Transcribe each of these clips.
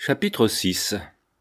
Chapitre 6.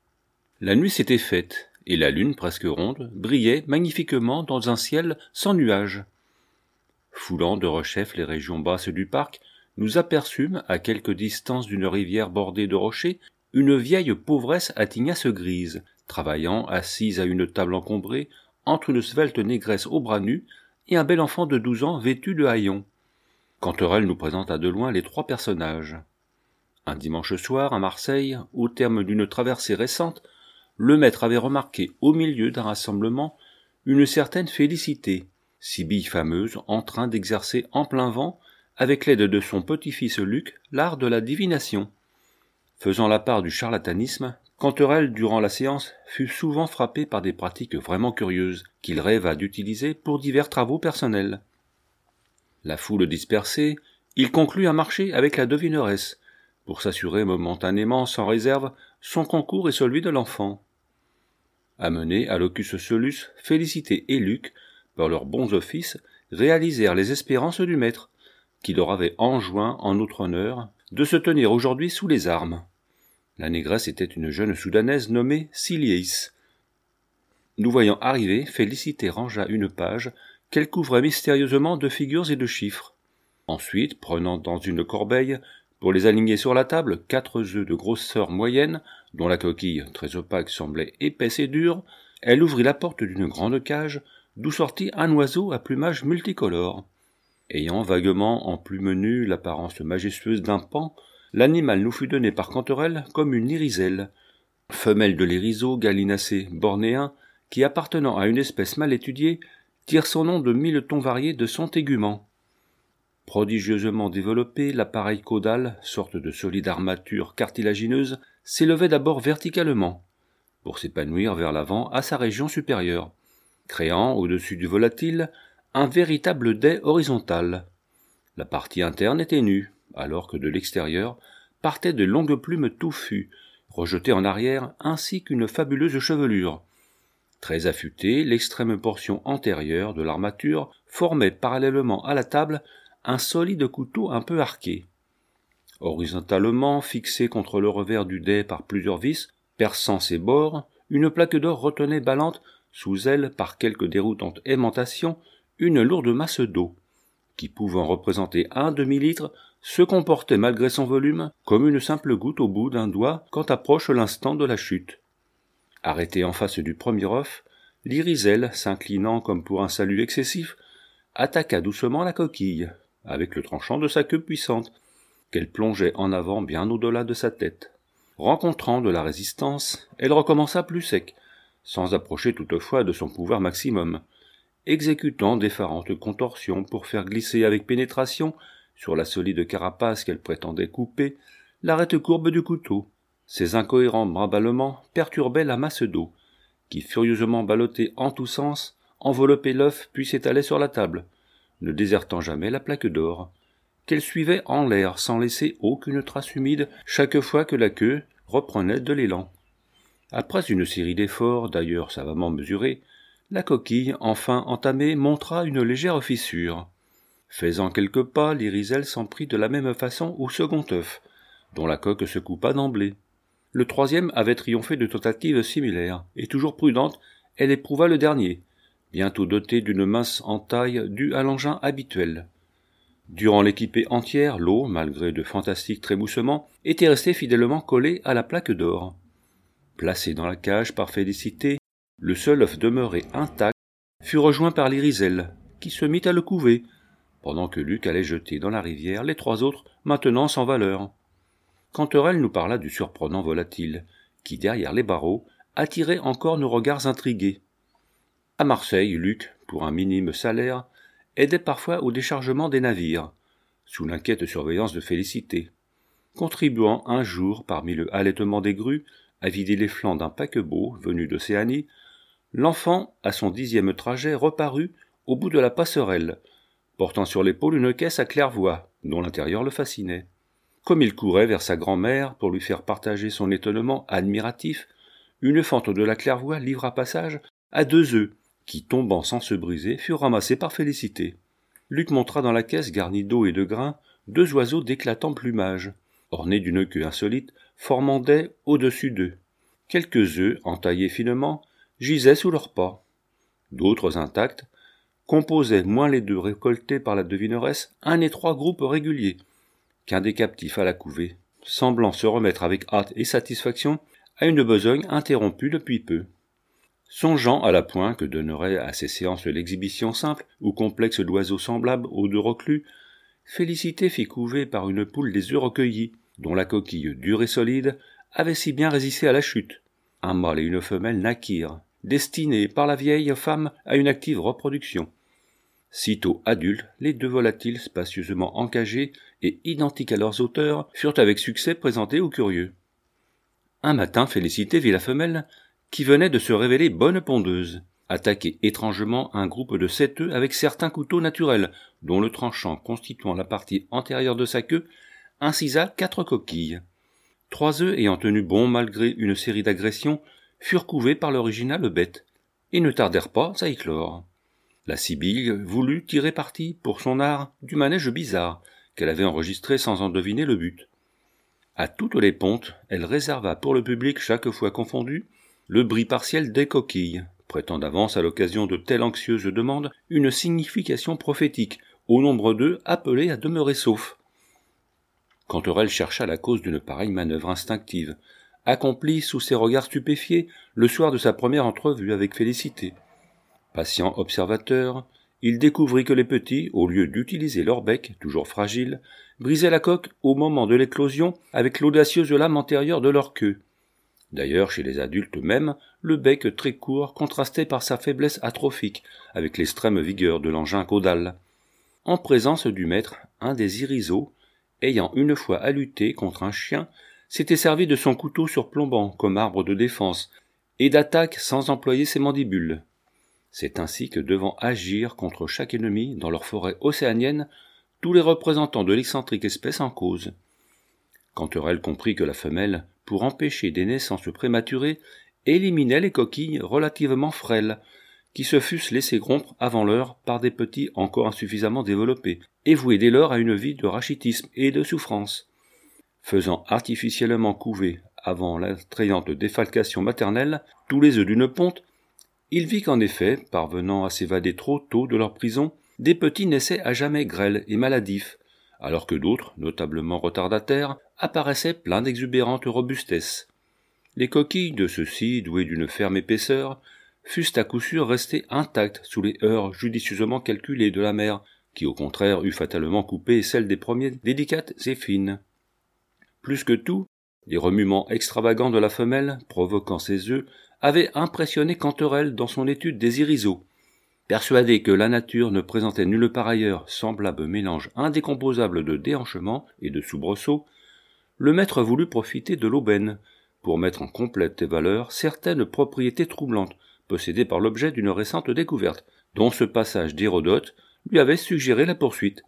La nuit s'était faite, et la lune, presque ronde, brillait magnifiquement dans un ciel sans nuages. Foulant de rechef les régions basses du parc, nous aperçûmes, à quelque distance d'une rivière bordée de rochers, une vieille pauvresse à tignasse grise, travaillant assise à une table encombrée, entre une svelte négresse aux bras nus et un bel enfant de 12 ans vêtu de haillons. Canterelle nous présenta de loin les trois personnages. Un dimanche soir, à Marseille, au terme d'une traversée récente, le maître avait remarqué au milieu d'un rassemblement une certaine Félicité, sibylle fameuse en train d'exercer en plein vent, avec l'aide de son petit-fils Luc, l'art de la divination. Faisant la part du charlatanisme, Canterelle, durant la séance, fut souvent frappé par des pratiques vraiment curieuses, qu'il rêva d'utiliser pour divers travaux personnels. La foule dispersée, il conclut un marché avec la devineresse, pour s'assurer momentanément, sans réserve, son concours et celui de l'enfant. Amenés à l'ocus solus, Félicité et Luc, par leurs bons offices, réalisèrent les espérances du maître, qui leur avait enjoint, en notre honneur, de se tenir aujourd'hui sous les armes. La négresse était une jeune soudanaise nommée Siliéis. Nous voyant arriver, Félicité rangea une page qu'elle couvrait mystérieusement de figures et de chiffres. Ensuite, prenant dans une corbeille, pour les aligner sur la table, 4 œufs de grosseur moyenne, dont la coquille, très opaque, semblait épaisse et dure, elle ouvrit la porte d'une grande cage, d'où sortit un oiseau à plumage multicolore. Ayant vaguement en plume nue l'apparence majestueuse d'un paon, l'animal nous fut donné par Canterelle comme une iriselle, femelle de l'iriso gallinacé bornéen, qui, appartenant à une espèce mal étudiée, tire son nom de 1000 tons variés de son tégument. Prodigieusement développé, l'appareil caudal, sorte de solide armature cartilagineuse, s'élevait d'abord verticalement, pour s'épanouir vers l'avant à sa région supérieure, créant, au-dessus du volatile, un véritable dais horizontal. La partie interne était nue, alors que de l'extérieur partaient de longues plumes touffues, rejetées en arrière, ainsi qu'une fabuleuse chevelure. Très affûtée, l'extrême portion antérieure de l'armature formait parallèlement à la table un solide couteau un peu arqué. Horizontalement, fixé contre le revers du dais par plusieurs vis, perçant ses bords, une plaque d'or retenait ballante, sous elle, par quelque déroutante aimantation, une lourde masse d'eau, qui, pouvant représenter un demi-litre, se comportait malgré son volume comme une simple goutte au bout d'un doigt quand approche l'instant de la chute. Arrêté en face du premier œuf, l'iriselle, s'inclinant comme pour un salut excessif, attaqua doucement la coquille, avec le tranchant de sa queue puissante, qu'elle plongeait en avant bien au-delà de sa tête. Rencontrant de la résistance, elle recommença plus sec, sans approcher toutefois de son pouvoir maximum, exécutant d'effarantes contorsions pour faire glisser avec pénétration, sur la solide carapace qu'elle prétendait couper, l'arête courbe du couteau. Ces incohérents bramballements perturbaient la masse d'eau, qui, furieusement ballottée en tous sens, enveloppait l'œuf puis s'étalait sur la table, ne désertant jamais la plaque d'or, qu'elle suivait en l'air sans laisser aucune trace humide chaque fois que la queue reprenait de l'élan. Après une série d'efforts, d'ailleurs savamment mesurés, la coquille, enfin entamée, montra une légère fissure. Faisant quelques pas, l'iriselle s'en prit de la même façon au second œuf, dont la coque se coupa d'emblée. Le troisième avait triomphé de tentatives similaires, et toujours prudente, elle éprouva le dernier, bientôt doté d'une mince entaille due à l'engin habituel. Durant l'équipée entière, l'eau, malgré de fantastiques trémoussements, était restée fidèlement collée à la plaque d'or. Placé dans la cage par Félicité, le seul œuf demeuré intact fut rejoint par l'iriselle, qui se mit à le couver, pendant que Luc allait jeter dans la rivière les 3 autres, maintenant sans valeur. Canterelle nous parla du surprenant volatile, qui, derrière les barreaux, attirait encore nos regards intrigués. À Marseille, Luc, pour un minime salaire, aidait parfois au déchargement des navires, sous l'inquiète surveillance de Félicité, contribuant un jour, parmi le halètement des grues, à vider les flancs d'un paquebot venu d'Océanie. L'enfant, à son 10e trajet, reparut au bout de la passerelle, portant sur l'épaule une caisse à claire-voie, dont l'intérieur le fascinait. Comme il courait vers sa grand-mère pour lui faire partager son étonnement admiratif, une fente de la claire-voie livra passage à 2 œufs, qui, tombant sans se briser, furent ramassés par Félicité. Luc montra dans la caisse garnie d'eau et de grains 2 oiseaux d'éclatant plumage, ornés d'une queue insolite, formant dais au-dessus d'eux. Quelques œufs, entaillés finement, gisaient sous leurs pas. D'autres intacts composaient, moins les deux récoltés par la devineresse, un étroit groupe régulier, qu'un des captifs à la couvée, semblant se remettre avec hâte et satisfaction à une besogne interrompue depuis peu. Songeant à la point que donnerait à ces séances l'exhibition simple ou complexe d'oiseaux semblables aux deux reclus, Félicité fit couver par une poule des œufs recueillis, dont la coquille dure et solide avait si bien résisté à la chute. Un mâle et une femelle naquirent, destinés par la vieille femme à une active reproduction. Sitôt adultes, les deux volatiles spacieusement encagés et identiques à leurs auteurs furent avec succès présentés aux curieux. Un matin, Félicité vit la femelle, qui venait de se révéler bonne pondeuse, attaquer étrangement un groupe de 7 œufs avec certains couteaux naturels, dont le tranchant constituant la partie antérieure de sa queue incisa 4 coquilles. 3 œufs ayant tenu bon malgré une série d'agressions furent couvés par l'originale bête, et ne tardèrent pas à éclore. La Sibylle voulut tirer parti, pour son art, du manège bizarre, qu'elle avait enregistré sans en deviner le but. À toutes les pontes, elle réserva pour le public, chaque fois confondu, le bris partiel des coquilles, prêtant d'avance à l'occasion de telles anxieuses demandes une signification prophétique, au nombre d'eux appelés à demeurer saufs. Canterelle chercha la cause d'une pareille manœuvre instinctive, accomplie sous ses regards stupéfiés le soir de sa première entrevue avec Félicité. Patient observateur, il découvrit que les petits, au lieu d'utiliser leur bec, toujours fragile, brisaient la coque au moment de l'éclosion avec l'audacieuse lame antérieure de leur queue. D'ailleurs, chez les adultes eux-mêmes, le bec très court contrastait par sa faiblesse atrophique avec l'extrême vigueur de l'engin caudal. En présence du maître, un des iriseaux, ayant une fois à lutter contre un chien, s'était servi de son couteau surplombant comme arbre de défense et d'attaque sans employer ses mandibules. C'est ainsi que, devant agir contre chaque ennemi dans leur forêt océanienne, tous les représentants de l'excentrique espèce en cause. Canterelle comprit que la femelle, pour empêcher des naissances prématurées, éliminait les coquilles relativement frêles, qui se fussent laissées rompre avant l'heure par des petits encore insuffisamment développés, et voués dès lors à une vie de rachitisme et de souffrance. Faisant artificiellement couver, avant l'attrayante défalcation maternelle, tous les œufs d'une ponte, il vit qu'en effet, parvenant à s'évader trop tôt de leur prison, des petits naissaient à jamais grêles et maladifs, alors que d'autres, notablement retardataires, apparaissaient pleins d'exubérante robustesse. Les coquilles de ceux-ci, douées d'une ferme épaisseur, fussent à coup sûr restées intactes sous les heurts judicieusement calculés de la mère, qui au contraire eût fatalement coupé celles des premiers délicates et fines. Plus que tout, les remuements extravagants de la femelle, provoquant ses œufs, avaient impressionné Canterelle dans son étude des iriseaux. Persuadé que la nature ne présentait nulle part ailleurs semblable mélange indécomposable de déhanchement et de soubresaut, le maître voulut profiter de l'aubaine pour mettre en complète valeur certaines propriétés troublantes possédées par l'objet d'une récente découverte, dont ce passage d'Hérodote lui avait suggéré la poursuite.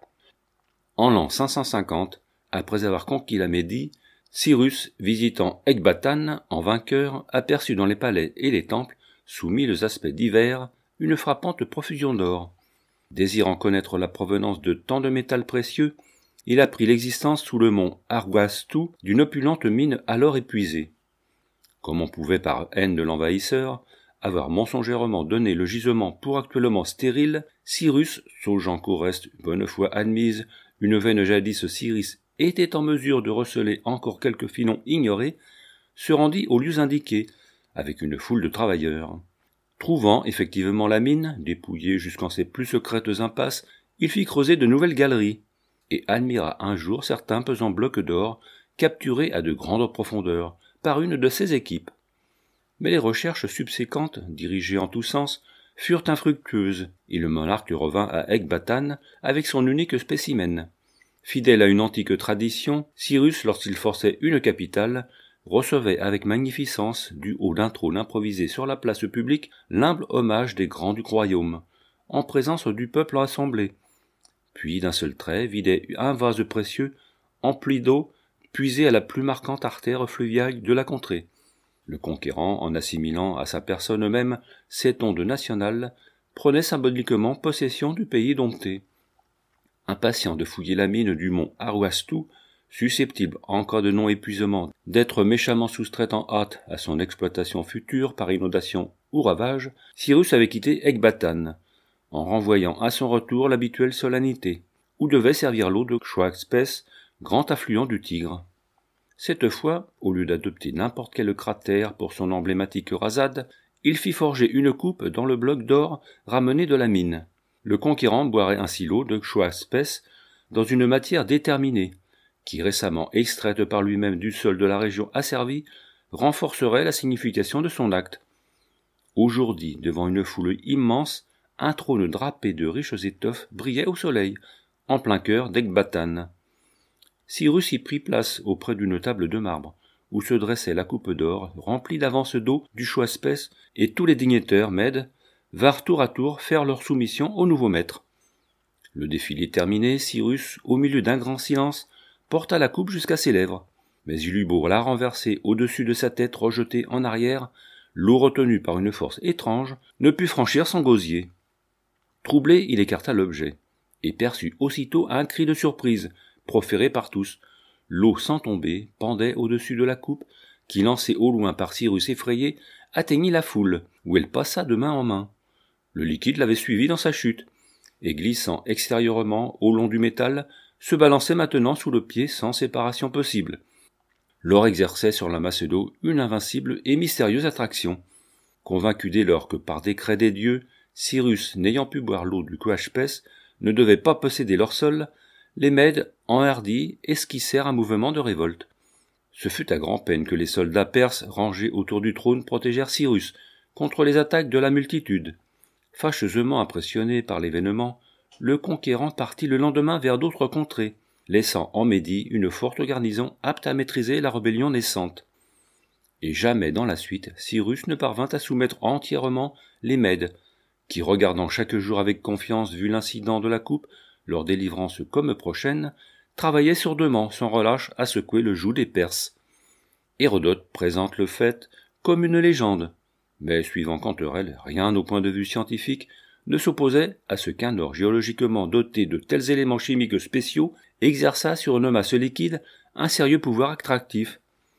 En l'an 550, après avoir conquis la Médie, Cyrus, visitant Ecbatane en vainqueur, aperçut dans les palais et les temples, sous 1000 aspects divers, une frappante profusion d'or. Désirant connaître la provenance de tant de métal précieux, il apprit l'existence sous le mont Arwastou d'une opulente mine alors épuisée. Comme on pouvait par haine de l'envahisseur avoir mensongèrement donné le gisement pour actuellement stérile, Cyrus, saugeant qu'au reste, bonne foi admise, une veine jadis Cyrus était en mesure de receler encore quelques filons ignorés, se rendit aux lieux indiqués, avec une foule de travailleurs. Trouvant effectivement la mine, dépouillée jusqu'en ses plus secrètes impasses, il fit creuser de nouvelles galeries, et admira un jour certains pesants blocs d'or, capturés à de grandes profondeurs, par une de ses équipes. Mais les recherches subséquentes, dirigées en tous sens, furent infructueuses, et le monarque revint à Ecbatane avec son unique spécimen. Fidèle à une antique tradition, Cyrus, lorsqu'il forçait une capitale, recevait avec magnificence, du haut d'un trône improvisé sur la place publique, l'humble hommage des grands du royaume, en présence du peuple assemblé. Puis, d'un seul trait, vidait un vase précieux, empli d'eau, puisé à la plus marquante artère fluviale de la contrée. Le conquérant, en assimilant à sa personne même cette onde nationale, prenait symboliquement possession du pays dompté. Impatient de fouiller la mine du mont Arwastou, susceptible, en cas de non-épuisement, d'être méchamment soustraite en hâte à son exploitation future par inondation ou ravage, Cyrus avait quitté Ecbatane, en renvoyant à son retour l'habituelle solennité, où devait servir l'eau de Chouaspès, grand affluent du Tigre. Cette fois, au lieu d'adopter n'importe quel cratère pour son emblématique rasade, il fit forger une coupe dans le bloc d'or ramené de la mine. Le conquérant boirait ainsi l'eau de Chouaspès dans une matière déterminée, qui, récemment extraite par lui-même du sol de la région asservie, renforcerait la signification de son acte. Aujourd'hui, devant une foule immense, un trône drapé de riches étoffes brillait au soleil, en plein cœur d'Ecbatane. Cyrus y prit place auprès d'une table de marbre, où se dressait la coupe d'or remplie d'avance d'eau du Chouaspès, et tous les dignitaires mèdes vinrent tour à tour faire leur soumission au nouveau maître. Le défilé terminé, Cyrus, au milieu d'un grand silence, porta la coupe jusqu'à ses lèvres, mais il eut beau la renverser au-dessus de sa tête rejetée en arrière, l'eau retenue par une force étrange ne put franchir son gosier. Troublé, il écarta l'objet, et perçut aussitôt un cri de surprise, proféré par tous. L'eau sans tomber pendait au-dessus de la coupe, qui, lancée au loin par Cyrus effrayé, atteignit la foule, où elle passa de main en main. Le liquide l'avait suivi dans sa chute, et glissant extérieurement au long du métal, se balançait maintenant sous le pied sans séparation possible. L'or exerçait sur la masse d'eau une invincible et mystérieuse attraction. Convaincu dès lors que par décret des dieux, Cyrus, n'ayant pu boire l'eau du Chouaspès, ne devait pas posséder leur sol, les Mèdes, enhardis, esquissèrent un mouvement de révolte. Ce fut à grand-peine que les soldats perses rangés autour du trône protégèrent Cyrus contre les attaques de la multitude. Fâcheusement impressionné par l'événement, le conquérant partit le lendemain vers d'autres contrées, laissant en Médie une forte garnison apte à maîtriser la rébellion naissante. Et jamais dans la suite, Cyrus ne parvint à soumettre entièrement les Mèdes, qui, regardant chaque jour avec confiance vu l'incident de la coupe, leur délivrance comme prochaine, travaillaient sourdement, sans relâche, à secouer le joug des Perses. Hérodote présente le fait comme une légende, mais suivant Canterel, rien au point de vue scientifique ne s'opposait à ce qu'un or géologiquement doté de tels éléments chimiques spéciaux exerçât sur une masse liquide un sérieux pouvoir attractif.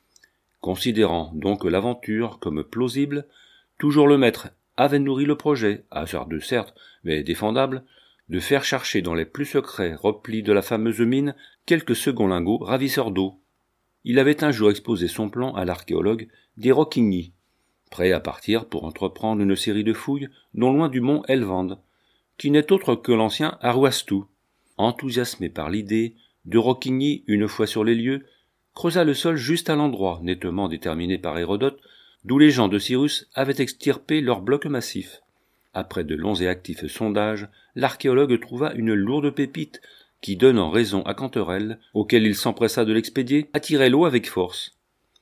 Considérant donc l'aventure comme plausible, toujours le maître avait nourri le projet, hasardeux certes, mais défendable, de faire chercher dans les plus secrets replis de la fameuse mine quelques seconds lingots ravisseurs d'eau. Il avait un jour exposé son plan à l'archéologue Desroquigny, prêt à partir pour entreprendre une série de fouilles non loin du mont Helvande, qui n'est autre que l'ancien Arwastou. Enthousiasmé par l'idée, Desroquigny, une fois sur les lieux, creusa le sol juste à l'endroit, nettement déterminé par Hérodote, d'où les gens de Cyrus avaient extirpé leurs blocs massifs. Après de longs et actifs sondages, l'archéologue trouva une lourde pépite qui, donnant raison à Canterel, auquel il s'empressa de l'expédier, attirait l'eau avec force.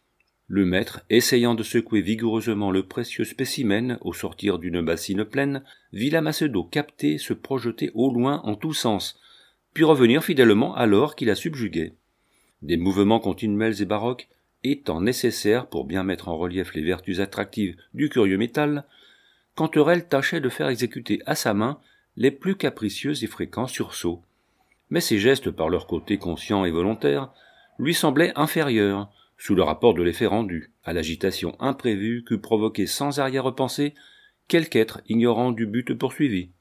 Le maître, essayant de secouer vigoureusement le précieux spécimen au sortir d'une bassine pleine, vit la masse d'eau captée se projeter au loin en tous sens, puis revenir fidèlement alors qu'il la subjuguait. Des mouvements continuels et baroques étant nécessaires pour bien mettre en relief les vertus attractives du curieux métal, Canterel tâchait de faire exécuter à sa main les plus capricieux et fréquents sursauts. Mais ces gestes, par leur côté conscient et volontaire, lui semblaient inférieurs, sous le rapport de l'effet rendu, à l'agitation imprévue qu'eût provoqué sans arrière-pensée quelque être ignorant du but poursuivi.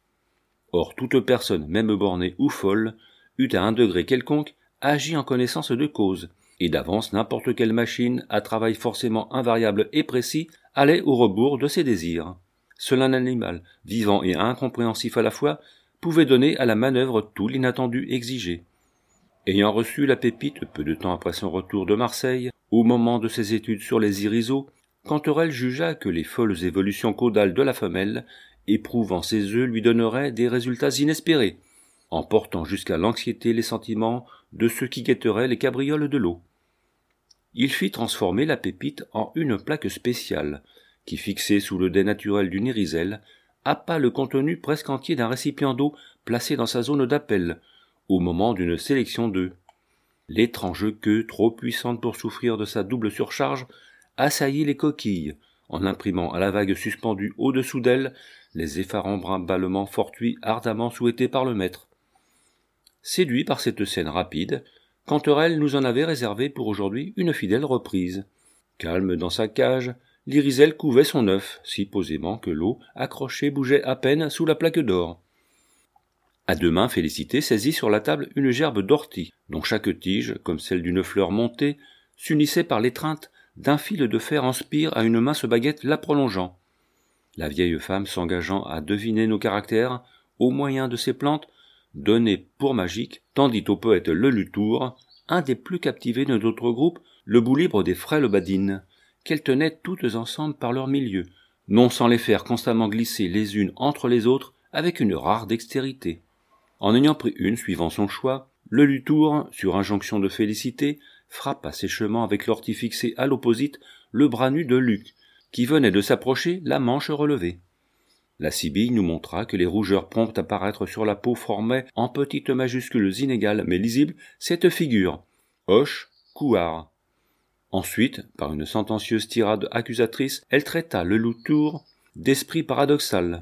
Or toute personne, même bornée ou folle, eût à un degré quelconque agi en connaissance de cause, et d'avance n'importe quelle machine à travail forcément invariable et précis allait au rebours de ses désirs. Seul un animal, vivant et incompréhensif à la fois, pouvait donner à la manœuvre tout l'inattendu exigé. Ayant reçu la pépite peu de temps après son retour de Marseille, au moment de ses études sur les irisos, Canterel jugea que les folles évolutions caudales de la femelle, éprouvant ses œufs, lui donneraient des résultats inespérés, emportant jusqu'à l'anxiété les sentiments de ceux qui guetteraient les cabrioles de l'eau. Il fit transformer la pépite en une plaque spéciale, qui, fixée sous le dais naturel d'une iriselle, happa le contenu presque entier d'un récipient d'eau placé dans sa zone d'appel, au moment d'une sélection d'œufs. L'étrange queue, trop puissante pour souffrir de sa double surcharge, assaillit les coquilles, en imprimant à la vague suspendue au-dessous d'elle les effarants brimballements fortuits ardemment souhaités par le maître. Séduit par cette scène rapide, Canterelle nous en avait réservé pour aujourd'hui une fidèle reprise. Calme dans sa cage, l'iriselle couvait son œuf, si posément que l'eau, accrochée, bougeait à peine sous la plaque d'or. À deux mains, Félicité saisit sur la table une gerbe d'ortie, dont chaque tige, comme celle d'une fleur montée, s'unissait par l'étreinte d'un fil de fer en spire à une mince baguette la prolongeant. La vieille femme, s'engageant à deviner nos caractères, au moyen de ces plantes, donnait pour magique, tendit au poète le lutour, un des plus captivés de notre groupe, le bout libre des frêles badines, qu'elles tenaient toutes ensemble par leur milieu, non sans les faire constamment glisser les unes entre les autres avec une rare dextérité. En ayant pris une suivant son choix, le lutour, sur injonction de Félicité, frappa sèchement avec l'ortie fixée à l'opposite le bras nu de Luc, qui venait de s'approcher, la manche relevée. La Sibylle nous montra que les rougeurs promptes à paraître sur la peau formaient, en petites majuscules inégales mais lisibles, cette figure « Hoche, couard ». Ensuite, par une sentencieuse tirade accusatrice, elle traita le lutour d'esprit paradoxal.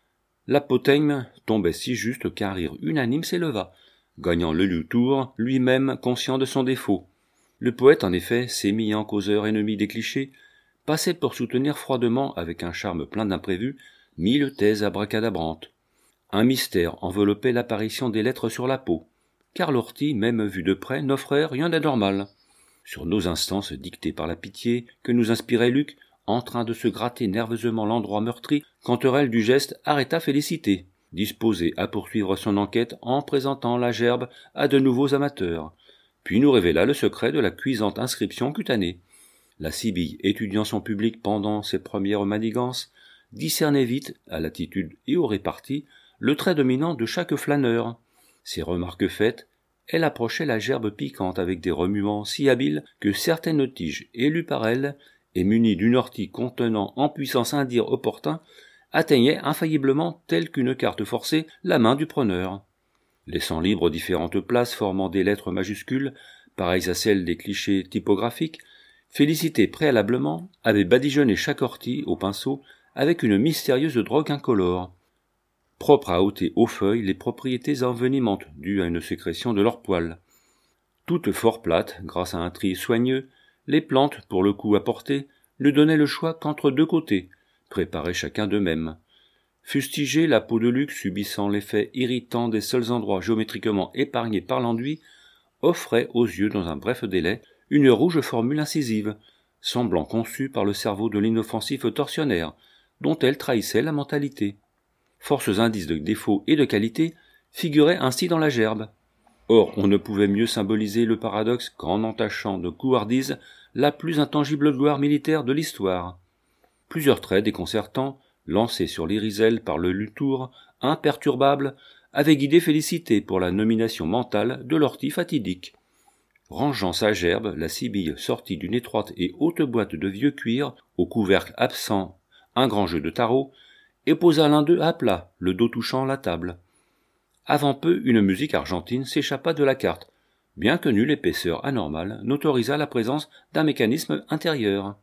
L'apothegme tombait si juste qu'un rire unanime s'éleva, gagnant le lutour, lui-même conscient de son défaut. Le poète, en effet, s'émillant causeur ennemi des clichés, passait pour soutenir froidement, avec un charme plein d'imprévus, 1000 thèses abracadabrantes. Un mystère enveloppait l'apparition des lettres sur la peau, car l'ortie, même vue de près, n'offrait rien d'anormal. Sur nos instances dictées par la pitié que nous inspirait Luc, en train de se gratter nerveusement l'endroit meurtri, Canterelle du geste arrêta Félicité, disposée à poursuivre son enquête en présentant la gerbe à de nouveaux amateurs, puis nous révéla le secret de la cuisante inscription cutanée. La Sibylle, étudiant son public pendant ses premières manigances, discernait vite, à l'attitude et au réparti, le trait dominant de chaque flâneur. Ces remarques faites, elle approchait la gerbe piquante avec des remuements si habiles que certaines tiges élues par elle, et munies d'une ortie contenant en puissance un dire opportun, atteignaient infailliblement, telle qu'une carte forcée, la main du preneur. Laissant libre différentes places formant des lettres majuscules, pareilles à celles des clichés typographiques, Félicité préalablement avait badigeonné chaque ortie au pinceau avec une mystérieuse drogue incolore, propre à ôter aux feuilles les propriétés envenimantes dues à une sécrétion de leur poil. Toutes fort plates, grâce à un tri soigneux, les plantes, pour le coup apportées, ne donnaient le choix qu'entre deux côtés, préparés chacun d'eux-mêmes. Fustigée, la peau de Luc, subissant l'effet irritant des seuls endroits géométriquement épargnés par l'enduit, offrait aux yeux, dans un bref délai, une rouge formule incisive, semblant conçue par le cerveau de l'inoffensif tortionnaire, dont elle trahissait la mentalité. Forces indices de défaut et de qualité figuraient ainsi dans la gerbe. Or, on ne pouvait mieux symboliser le paradoxe qu'en entachant de couardise la plus intangible gloire militaire de l'histoire. Plusieurs traits déconcertants, lancés sur l'iriselle par le lutour, imperturbable, avaient guidé Félicité pour la nomination mentale de l'ortie fatidique. Rangeant sa gerbe, la Sibylle sortit d'une étroite et haute boîte de vieux cuir, au couvercle absent un grand jeu de tarot, et posa l'un d'eux à plat, le dos touchant la table. Avant peu, une musique argentine s'échappa de la carte, bien que nulle épaisseur anormale n'autorisât la présence d'un mécanisme intérieur.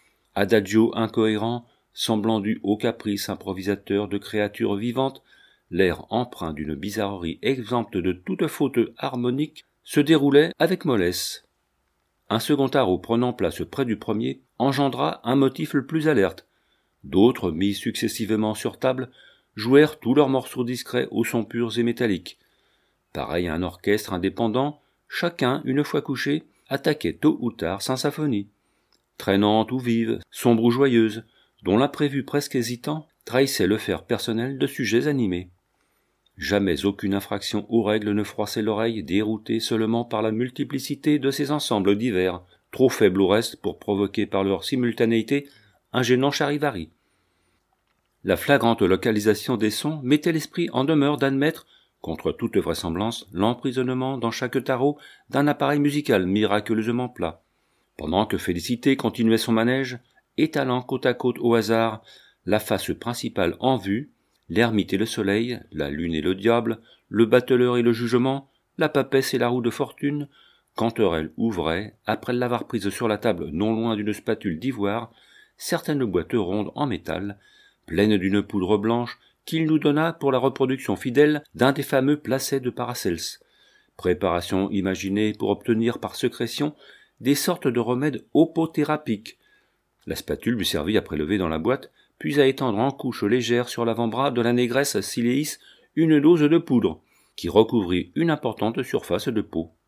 Adagio incohérent, semblant dû au caprice improvisateur de créatures vivantes, l'air empreint d'une bizarrerie exempte de toute faute harmonique se déroulait avec mollesse. Un second tarot prenant place près du premier engendra un motif le plus alerte. D'autres, mis successivement sur table, jouèrent tous leurs morceaux discrets aux sons purs et métalliques. Pareil à un orchestre indépendant, chacun, une fois couché, attaquait tôt ou tard sa symphonie. Traînante ou vive, sombre ou joyeuse, dont l'imprévu presque hésitant trahissait le faire personnel de sujets animés. Jamais aucune infraction aux règles ne froissait l'oreille, déroutée seulement par la multiplicité de ces ensembles divers, trop faibles au reste pour provoquer par leur simultanéité un gênant charivari. La flagrante localisation des sons mettait l'esprit en demeure d'admettre, contre toute vraisemblance, l'emprisonnement dans chaque tarot d'un appareil musical miraculeusement plat. Pendant que Félicité continuait son manège, étalant côte à côte au hasard la face principale en vue, l'ermite et le soleil, la lune et le diable, le bateleur et le jugement, la papesse et la roue de fortune, Canterelle ouvrait, après l'avoir prise sur la table non loin d'une spatule d'ivoire, certaines boîtes rondes en métal, pleines d'une poudre blanche, qu'il nous donna pour la reproduction fidèle d'un des fameux placets de Paracelse, Préparation imaginée pour obtenir par sécrétion des sortes de remèdes opothérapiques. La spatule lui servit à prélever dans la boîte, puis à étendre en couche légère sur l'avant-bras de la négresse Siléis une dose de poudre, qui recouvrit une importante surface de peau.